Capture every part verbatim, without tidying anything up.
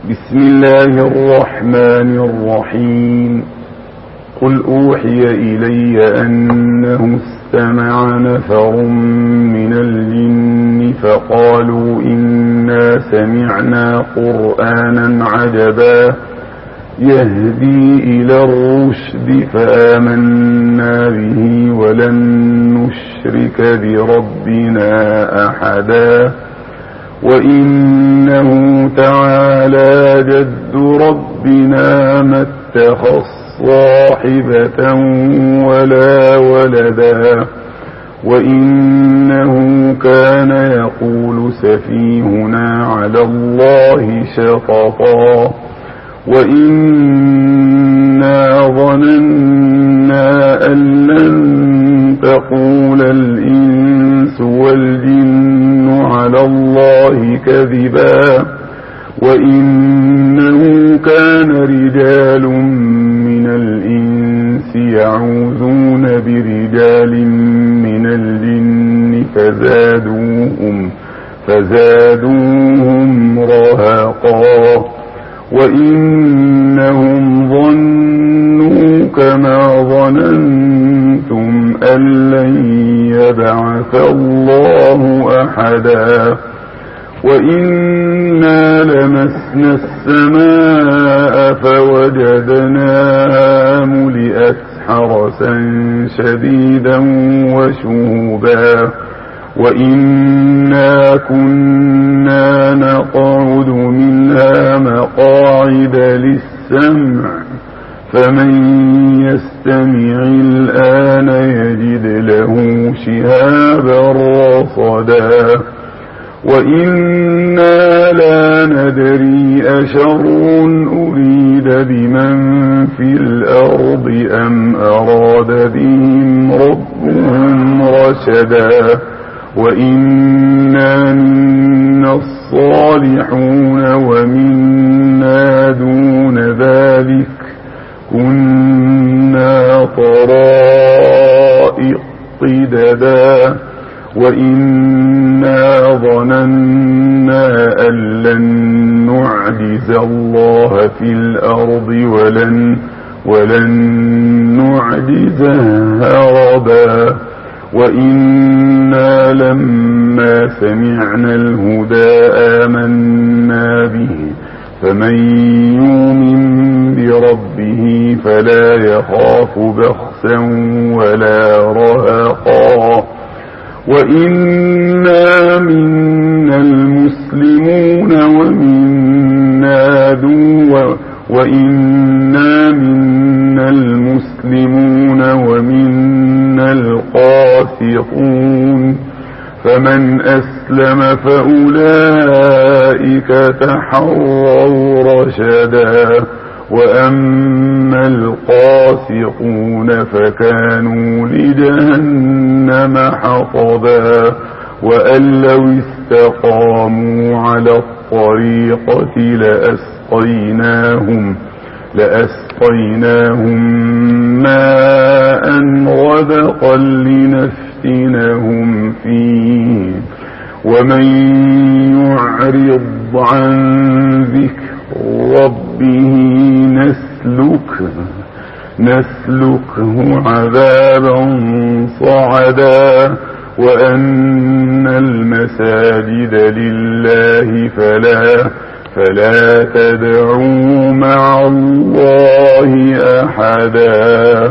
بسم الله الرحمن الرحيم. قل أوحي إلي أنه استمع نفر من الجن فقالوا إنا سمعنا قرآنا عجبا يهدي إلى الرشد فآمنا به ولن نشرك بربنا أحدا وإنه تعالى جد ربنا ما اتخذ صاحبة ولا ولدا وإنه كان يقول سفيهنا على الله شططا وإنا ظننا أن لن تقول الإنس والجن على الله كذبا وإنه كان رجال من الإنس يعوذون برجال من الجن فزادوهم فزادوهم رهقا وإنهم ظنوا كما ظننتم أن لن يبعث الله أحدا وإنا لمسنا السماء فوجدناها ملئت حرسا شديدا وشهبا وإنا كنا نقعد منها مقاعد للسمع فمن يستمع الآن يجد له شهابا رصدا وإنا لا ندري أشر أريد بمن في الأرض أم أراد بهم ربهم رشدا وإنا منا الصالحون ومنا دون ذلك كنا طرائق قددا وإنا ظننا أن لن نعجز الله في الأرض ولن ولن نعجزه هربا وإنا لما سمعنا الهدى آمنا به فمن يؤمن بربه فلا يخاف بخسا ولا رهقا وإنا منا المسلمون ومنا دون وإنا منا المسلمون ومنا القاسطون فمن أسلم فأولئك تحروا رشدا وأما القاسطون فكانوا لجهنم حطبا وأن لو استقاموا على الطريقة لأسقيناهم لأسقيناهم ماء غدقا لنفتنهم فيه ومن يعرض عن ذكر ربه نسلكه نسلكه عذابا صعدا وأن المساجد لله فلا فلا تدعوا مع الله أحدا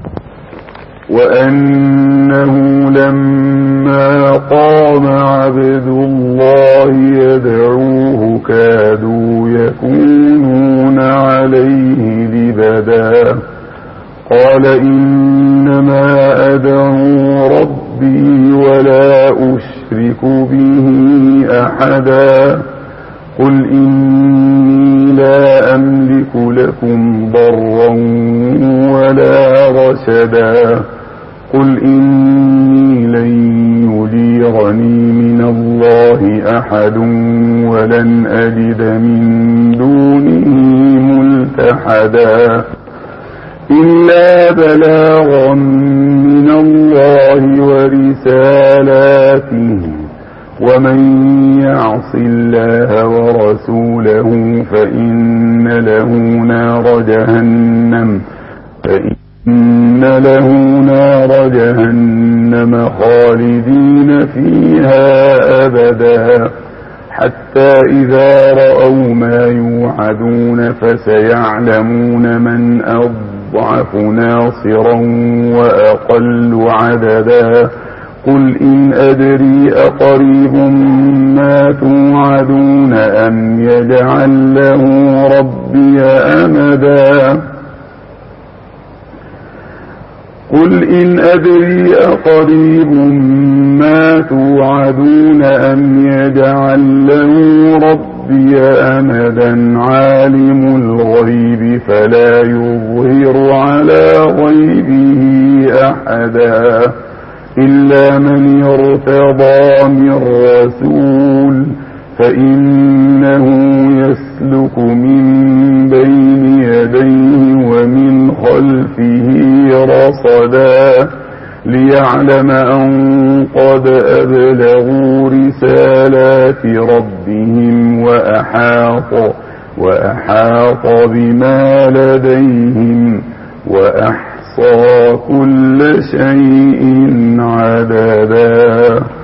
وأنه لما قام عبد الله يدعوه كادوا يكونون عليه لبدا قال إنما أدعو ربي ولا أشرك به أحدا قل إني لا أملك لكم ضرا ولا رشدا قل إني لن يجيرني من الله أحد ولن أجد من دونه ملتحدا إلا بلاغا من الله ورسالاته ومن يعص الله ورسوله فإن له نار جهنم فإن له نار جهنم خالدين فيها أبدا حتى إذا رأوا ما يوعدون فسيعلمون من أضعف ناصرا وأقل عددا قل إن أدري أقريب ما توعدون أم يجعل له ربي أمدا قل إن أدري أقريب ما توعدون أم يجعل له ربي أمدا عالم الغيب فلا يظهر على غيبه أحدا إلا من ارتضى من رسول فإنه يسلك من بين يديه ومن خلفه رصدا ليعلم أن قد أبلغوا رسالات ربهم وأحاط, وأحاط بما لديهم وأحصى كل شيء عددا.